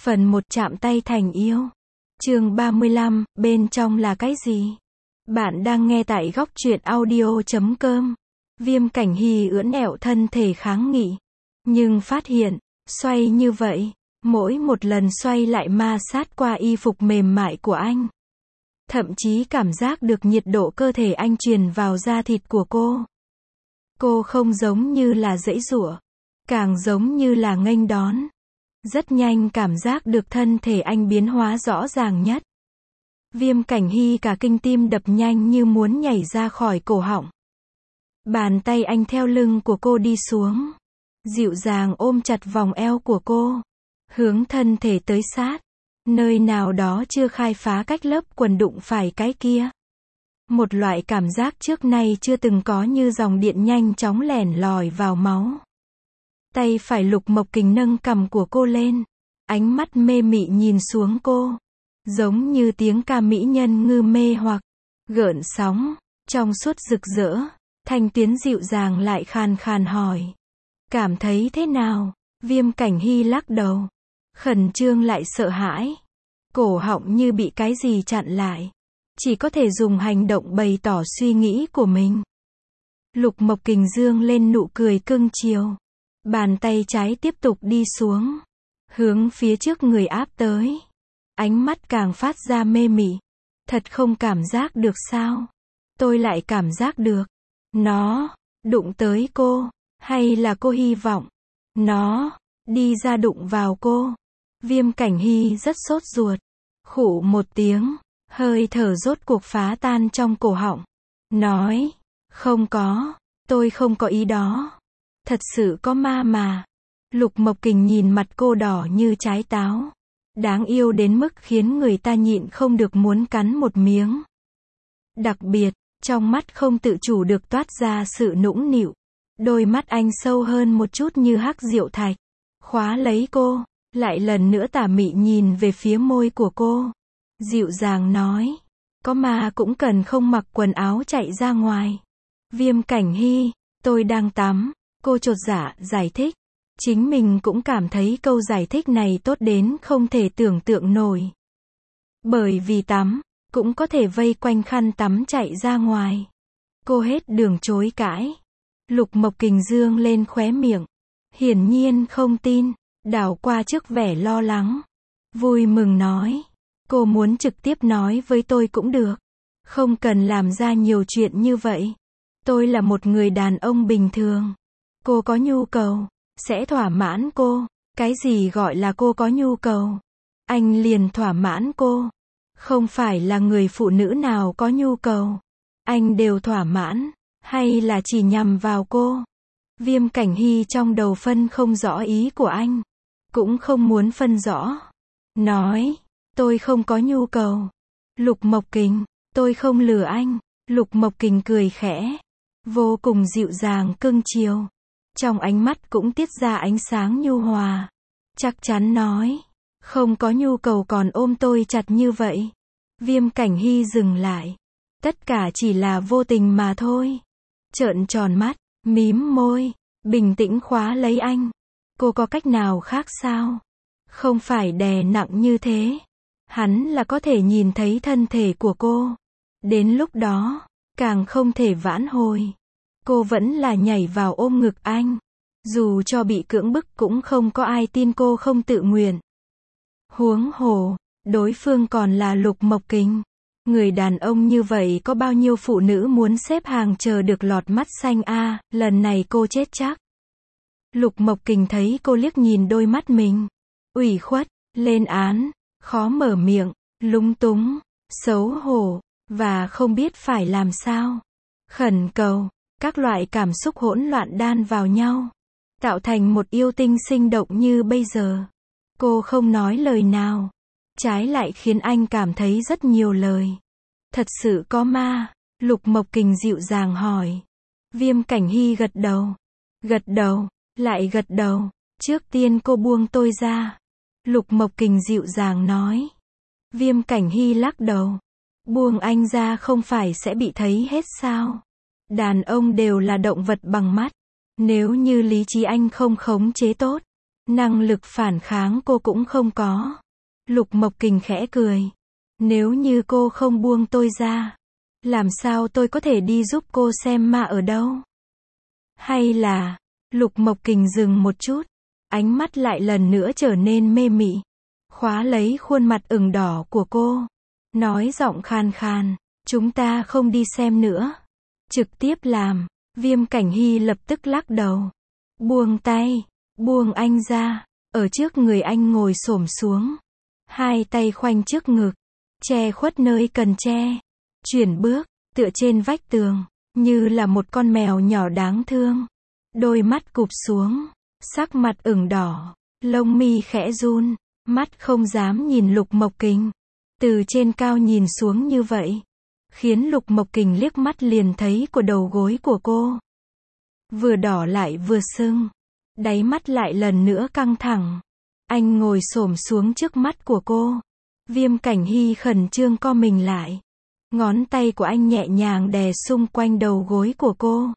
Phần 1 chạm tay thành yêu. Chương 35, bên trong là cái gì? Bạn đang nghe tại góc truyện audio.com. Viêm Cảnh Hy ưỡn ẹo thân thể kháng nghị. Nhưng phát hiện, xoay như vậy, mỗi một lần xoay lại ma sát qua y phục mềm mại của anh. Thậm chí cảm giác được nhiệt độ cơ thể anh truyền vào da thịt của cô. Cô không giống như là giãy giụa, càng giống như là nghênh đón. Rất nhanh cảm giác được thân thể anh biến hóa rõ ràng nhất. Viêm Cảnh Hy cả kinh, tim đập nhanh như muốn nhảy ra khỏi cổ họng. Bàn tay anh theo lưng của cô đi xuống, dịu dàng ôm chặt vòng eo của cô, hướng thân thể tới sát, nơi nào đó chưa khai phá cách lớp quần đụng phải cái kia. Một loại cảm giác trước nay chưa từng có, như dòng điện nhanh chóng lẻn lỏi vào máu. Tay phải Lục Mộc Kình nâng cằm của cô lên, ánh mắt mê mị nhìn xuống cô, giống như tiếng ca mỹ nhân ngư mê hoặc, gợn sóng, trong suốt rực rỡ. Thanh tuyến dịu dàng lại khàn khàn hỏi: cảm thấy thế nào? Viêm Cảnh Hy lắc đầu, khẩn trương lại sợ hãi, cổ họng như bị cái gì chặn lại, chỉ có thể dùng hành động bày tỏ suy nghĩ của mình. Lục Mộc Kình dương lên nụ cười cưng chiều, bàn tay trái tiếp tục đi xuống, hướng phía trước người áp tới, ánh mắt càng phát ra mê mị. Thật không cảm giác được sao? Tôi lại cảm giác được. Nó đụng tới cô, hay là cô hy vọng nó đi ra đụng vào cô? Viêm Cảnh Hy rất sốt ruột, khụ một tiếng, hơi thở rốt cuộc phá tan trong cổ họng, nói: không có, tôi không có ý đó. Thật sự có ma mà. Lục Mộc Kình nhìn mặt cô đỏ như trái táo, đáng yêu đến mức khiến người ta nhịn không được muốn cắn một miếng. Đặc biệt, trong mắt không tự chủ được toát ra sự nũng nịu. Đôi mắt anh sâu hơn một chút như hắc diệu thạch, khóa lấy cô, lại lần nữa tà mị nhìn về phía môi của cô, dịu dàng nói: có ma cũng cần không mặc quần áo chạy ra ngoài. Viêm Cảnh Hy, tôi đang tắm. Cô chột dạ giải thích. Chính mình cũng cảm thấy câu giải thích này tốt đến không thể tưởng tượng nổi. Bởi vì tắm cũng có thể vây quanh khăn tắm chạy ra ngoài. Cô hết đường chối cãi. Lục Mộc Kình dương lên khóe miệng, hiển nhiên không tin, đảo qua trước vẻ lo lắng, vui mừng nói: cô muốn trực tiếp nói với tôi cũng được, không cần làm ra nhiều chuyện như vậy. Tôi là một người đàn ông bình thường. Cô có nhu cầu, sẽ thỏa mãn cô. Cái gì gọi là cô có nhu cầu? Anh liền thỏa mãn cô. Không phải là người phụ nữ nào có nhu cầu anh đều thỏa mãn, hay là chỉ nhằm vào cô? Viêm Cảnh Hy trong đầu phân không rõ ý của anh, cũng không muốn phân rõ. Nói: tôi không có nhu cầu. Lục Mộc Kình, tôi không lừa anh. Lục Mộc Kình cười khẽ, vô cùng dịu dàng cưng chiều. Trong ánh mắt cũng tiết ra ánh sáng nhu hòa. Chắc chắn nói: không có nhu cầu còn ôm tôi chặt như vậy. Viêm Cảnh Hy dừng lại. Tất cả chỉ là vô tình mà thôi. Trợn tròn mắt, mím môi, bình tĩnh khóa lấy anh. Cô có cách nào khác sao? Không phải đè nặng như thế. Hắn là có thể nhìn thấy thân thể của cô. Đến lúc đó, càng không thể vãn hồi. Cô vẫn là nhảy vào ôm ngực anh. Dù cho bị cưỡng bức cũng không có ai tin cô không tự nguyện. Huống hồ, đối phương còn là Lục Mộc Kình. Người đàn ông như vậy có bao nhiêu phụ nữ muốn xếp hàng chờ được lọt mắt xanh a, lần này cô chết chắc. Lục Mộc Kình thấy cô liếc nhìn đôi mắt mình, ủy khuất, lên án, khó mở miệng, lúng túng, xấu hổ, và không biết phải làm sao. Khẩn cầu, các loại cảm xúc hỗn loạn đan vào nhau, tạo thành một yêu tinh sinh động như bây giờ. Cô không nói lời nào, trái lại khiến anh cảm thấy rất nhiều lời. Thật sự có ma? Lục Mộc Kình dịu dàng hỏi. Viêm Cảnh Hy gật đầu, lại gật đầu. Trước tiên cô buông tôi ra. Lục Mộc Kình dịu dàng nói. Viêm Cảnh Hy lắc đầu. Buông anh ra không phải sẽ bị thấy hết sao? Đàn ông đều là động vật bằng mắt. Nếu như lý trí anh không khống chế tốt, Năng lực phản kháng cô cũng không có. Lục Mộc Kình khẽ cười. Nếu như cô không buông tôi ra, làm sao tôi có thể đi giúp cô xem ma ở đâu? Hay là, Lục Mộc Kình dừng một chút, ánh mắt lại lần nữa trở nên mê mị, khóa lấy khuôn mặt ửng đỏ của cô, nói giọng khan khan, chúng ta không đi xem nữa. Trực tiếp làm. Viêm Cảnh Hy lập tức lắc đầu. Buông tay, buông anh ra. Ở trước người anh ngồi xổm xuống, hai tay khoanh trước ngực, che khuất nơi cần che, chuyển bước, tựa trên vách tường, như là một con mèo nhỏ đáng thương. Đôi mắt cụp xuống, sắc mặt ửng đỏ, lông mi khẽ run, mắt không dám nhìn Lục Mộc Kình. Từ trên cao nhìn xuống như vậy, khiến Lục Mộc Kình liếc mắt liền thấy của đầu gối của cô. Vừa đỏ lại vừa sưng, đáy mắt lại lần nữa căng thẳng. Anh ngồi xổm xuống trước mắt của cô. Viêm Cảnh Hy khẩn trương co mình lại. Ngón tay của anh nhẹ nhàng đè xung quanh đầu gối của cô.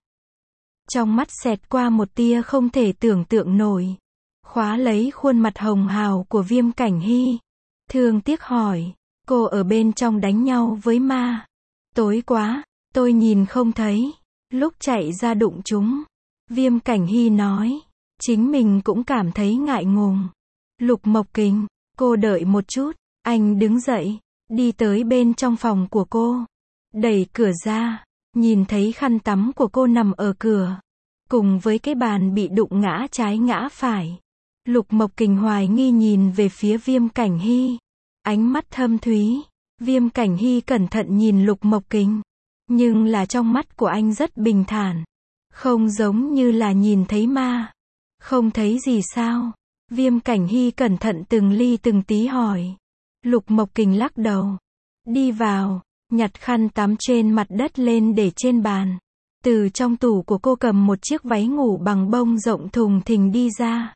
Trong mắt xẹt qua một tia không thể tưởng tượng nổi. Khóa lấy khuôn mặt hồng hào của Viêm Cảnh Hy. Thương tiếc hỏi, cô ở bên trong đánh nhau với ma? Tối quá, tôi nhìn không thấy. Lúc chạy ra đụng chúng. Viêm Cảnh Hy nói, chính mình cũng cảm thấy ngại ngùng. Lục Mộc Kình, cô đợi một chút. Anh đứng dậy, đi tới bên trong phòng của cô. Đẩy cửa ra, nhìn thấy khăn tắm của cô nằm ở cửa. Cùng với cái bàn bị đụng ngã trái ngã phải. Lục Mộc Kình hoài nghi nhìn về phía Viêm Cảnh Hy. Ánh mắt thâm thúy. Viêm Cảnh Hy cẩn thận nhìn Lục Mộc Kình. Nhưng là trong mắt của anh rất bình thản. Không giống như là nhìn thấy ma. Không thấy gì sao? Viêm Cảnh Hy cẩn thận từng ly từng tí hỏi. Lục Mộc Kình lắc đầu. Đi vào, nhặt khăn tắm trên mặt đất lên để trên bàn. Từ trong tủ của cô cầm một chiếc váy ngủ bằng bông rộng thùng thình đi ra.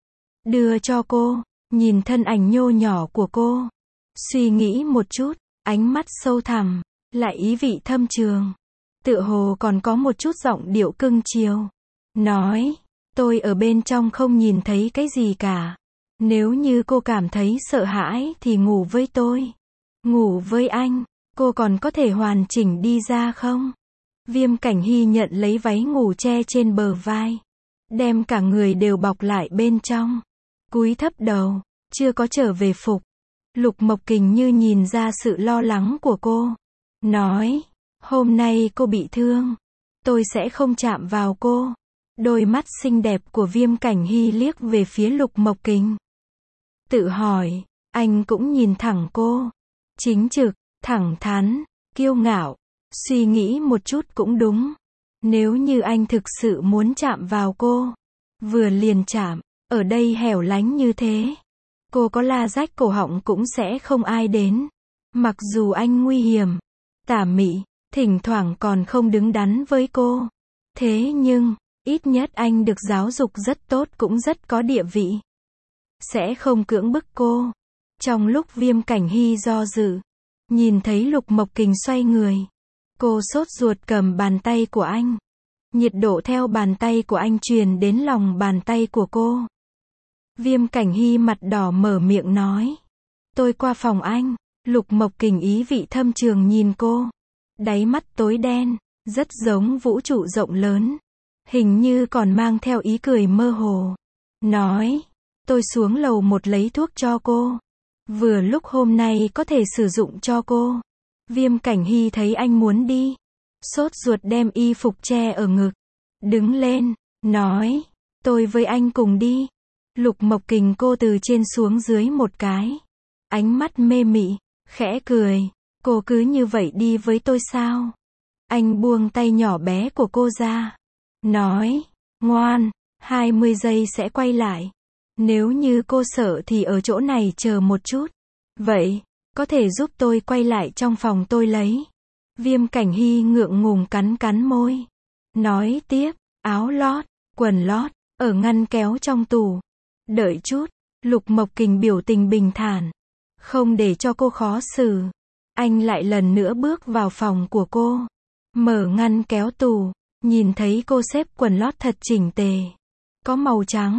Đưa cho cô, nhìn thân ảnh nhô nhỏ của cô. Suy nghĩ một chút, ánh mắt sâu thẳm, lại ý vị thâm trường. Tựa hồ còn có một chút giọng điệu cưng chiều. Nói, tôi ở bên trong không nhìn thấy cái gì cả. Nếu như cô cảm thấy sợ hãi thì ngủ với tôi. Ngủ với anh, cô còn có thể hoàn chỉnh đi ra không? Viêm Cảnh Hy nhận lấy váy ngủ che trên bờ vai. Đem cả người đều bọc lại bên trong. Cúi thấp đầu, chưa có trở về phục. Lục Mộc Kình như nhìn ra sự lo lắng của cô. Nói, hôm nay cô bị thương. Tôi sẽ không chạm vào cô. Đôi mắt xinh đẹp của Viêm Cảnh Hy liếc về phía Lục Mộc Kình. Tự hỏi, anh cũng nhìn thẳng cô. Chính trực, thẳng thắn, kiêu ngạo. Suy nghĩ một chút cũng đúng. Nếu như anh thực sự muốn chạm vào cô, vừa liền chạm, ở đây hẻo lánh như thế. Cô có la rách cổ họng cũng sẽ không ai đến. Mặc dù anh nguy hiểm, tà mị, thỉnh thoảng còn không đứng đắn với cô. Thế nhưng, ít nhất anh được giáo dục rất tốt cũng rất có địa vị. Sẽ không cưỡng bức cô. Trong lúc Viêm Cảnh Hy do dự, nhìn thấy Lục Mộc Kình xoay người. Cô sốt ruột cầm bàn tay của anh. Nhiệt độ theo bàn tay của anh truyền đến lòng bàn tay của cô. Viêm Cảnh Hy mặt đỏ mở miệng nói. Tôi qua phòng anh. Lục Mộc Kình ý vị thâm trường nhìn cô. Đáy mắt tối đen, rất giống vũ trụ rộng lớn. Hình như còn mang theo ý cười mơ hồ. Nói, tôi xuống lầu một lấy thuốc cho cô. Vừa lúc hôm nay có thể sử dụng cho cô. Viêm Cảnh Hy thấy anh muốn đi. Sốt ruột đem y phục che ở ngực. Đứng lên, nói, tôi với anh cùng đi. Lục Mộc Kình cô từ trên xuống dưới một cái. Ánh mắt mê mị, khẽ cười. Cô cứ như vậy đi với tôi sao? Anh buông tay nhỏ bé của cô ra. Nói, ngoan, 20 giây sẽ quay lại. Nếu như cô sợ thì ở chỗ này chờ một chút. Vậy, có thể giúp tôi quay lại trong phòng tôi lấy. Viêm Cảnh Hy ngượng ngùng cắn cắn môi. Nói tiếp, áo lót, quần lót, ở ngăn kéo trong tủ. Đợi chút, Lục Mộc Kình biểu tình bình thản. Không để cho cô khó xử. Anh lại lần nữa bước vào phòng của cô. Mở ngăn kéo tủ, nhìn thấy cô xếp quần lót thật chỉnh tề. Có màu trắng,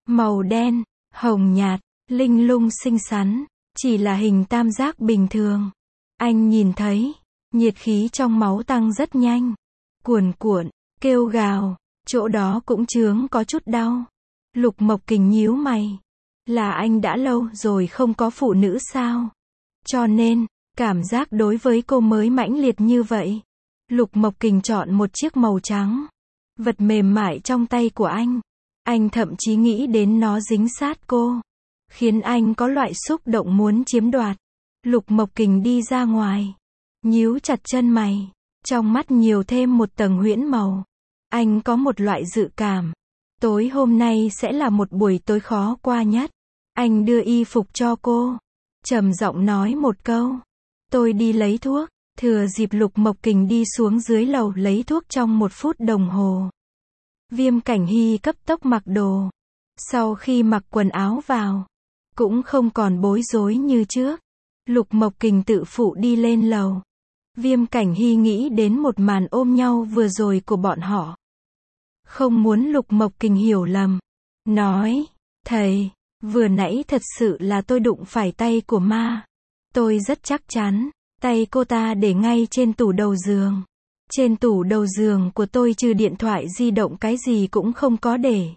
Màu đen, hồng nhạt, linh lung xinh xắn, chỉ là hình tam giác bình thường. Anh nhìn thấy, nhiệt khí trong máu tăng rất nhanh, cuồn cuộn, kêu gào, chỗ đó cũng chướng có chút đau. Lục Mộc Kình nhíu mày. Là anh đã lâu rồi không có phụ nữ sao? Cho nên, cảm giác đối với cô mới mãnh liệt như vậy. Lục Mộc Kình chọn một chiếc màu trắng. Vật mềm mại trong tay của anh. Anh thậm chí nghĩ đến nó dính sát cô. Khiến anh có loại xúc động muốn chiếm đoạt. Lục Mộc Kình đi ra ngoài. Nhíu chặt chân mày. Trong mắt nhiều thêm một tầng huyễn màu. Anh có một loại dự cảm. Tối hôm nay sẽ là một buổi tối khó qua nhất. Anh đưa y phục cho cô. Trầm giọng nói một câu. Tôi đi lấy thuốc. Thừa dịp Lục Mộc Kình đi xuống dưới lầu lấy thuốc trong 1 phút đồng hồ. Viêm Cảnh Hy cấp tốc mặc đồ. Sau khi mặc quần áo vào, cũng không còn bối rối như trước. Lục Mộc Kình tự phụ đi lên lầu. Viêm Cảnh Hy nghĩ đến một màn ôm nhau vừa rồi của bọn họ. Không muốn Lục Mộc Kình hiểu lầm. Nói, thầy, vừa nãy thật sự là tôi đụng phải tay của ma. Tôi rất chắc chắn, tay cô ta để ngay trên tủ đầu giường. Trên tủ đầu giường của tôi trừ điện thoại di động cái gì cũng không có để.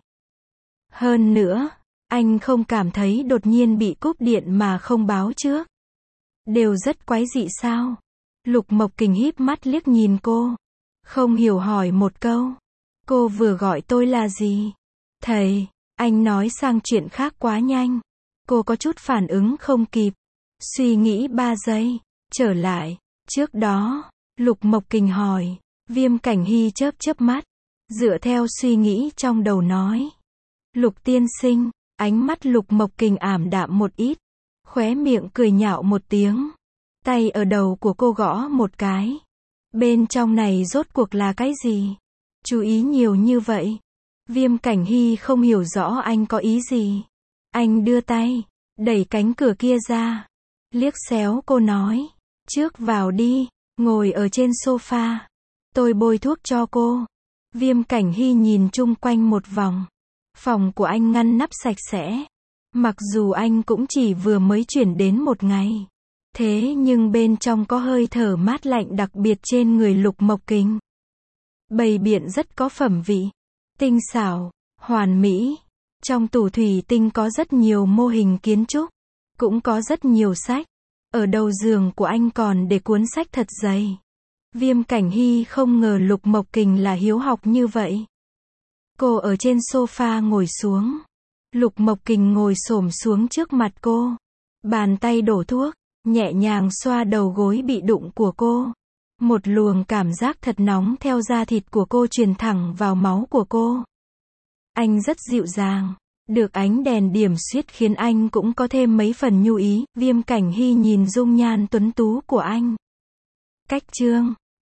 Hơn nữa, anh không cảm thấy đột nhiên bị cúp điện mà không báo trước. Đều rất quái dị sao? Lục Mộc Kình híp mắt liếc nhìn cô. Không hiểu hỏi một câu. Cô vừa gọi tôi là gì? Thầy, anh nói sang chuyện khác quá nhanh. Cô có chút phản ứng không kịp. Suy nghĩ 3 giây. Trở lại. Trước đó, Lục Mộc Kình hỏi. Viêm Cảnh Hy chớp chớp mắt. Dựa theo suy nghĩ trong đầu nói. Lục tiên sinh. Ánh mắt Lục Mộc Kình ảm đạm một ít. Khóe miệng cười nhạo một tiếng. Tay ở đầu của cô gõ một cái. Bên trong này rốt cuộc là cái gì? Chú ý nhiều như vậy. Viêm Cảnh Hy không hiểu rõ anh có ý gì. Anh đưa tay, đẩy cánh cửa kia ra. Liếc xéo cô nói. Trước vào đi, ngồi ở trên sofa. Tôi bôi thuốc cho cô. Viêm Cảnh Hy nhìn chung quanh một vòng. Phòng của anh ngăn nắp sạch sẽ. Mặc dù anh cũng chỉ vừa mới chuyển đến 1 ngày. Thế nhưng bên trong có hơi thở mát lạnh đặc biệt trên người Lục Mộc Kình. Bày biện rất có phẩm vị. Tinh xảo, hoàn mỹ. Trong tủ thủy tinh có rất nhiều mô hình kiến trúc. Cũng có rất nhiều sách. Ở đầu giường của anh còn để cuốn sách thật dày. Viêm Cảnh Hy không ngờ Lục Mộc Kình là hiếu học như vậy. Cô ở trên sofa ngồi xuống. Lục Mộc Kình ngồi xổm xuống trước mặt cô. Bàn tay đổ thuốc, nhẹ nhàng xoa đầu gối bị đụng của cô. Một luồng cảm giác thật nóng theo da thịt của cô truyền thẳng vào máu của cô. Anh rất dịu dàng. Được ánh đèn điểm xuyết khiến anh cũng có thêm mấy phần nhu ý. Viêm Cảnh Hy nhìn dung nhan tuấn tú của anh. Cách chương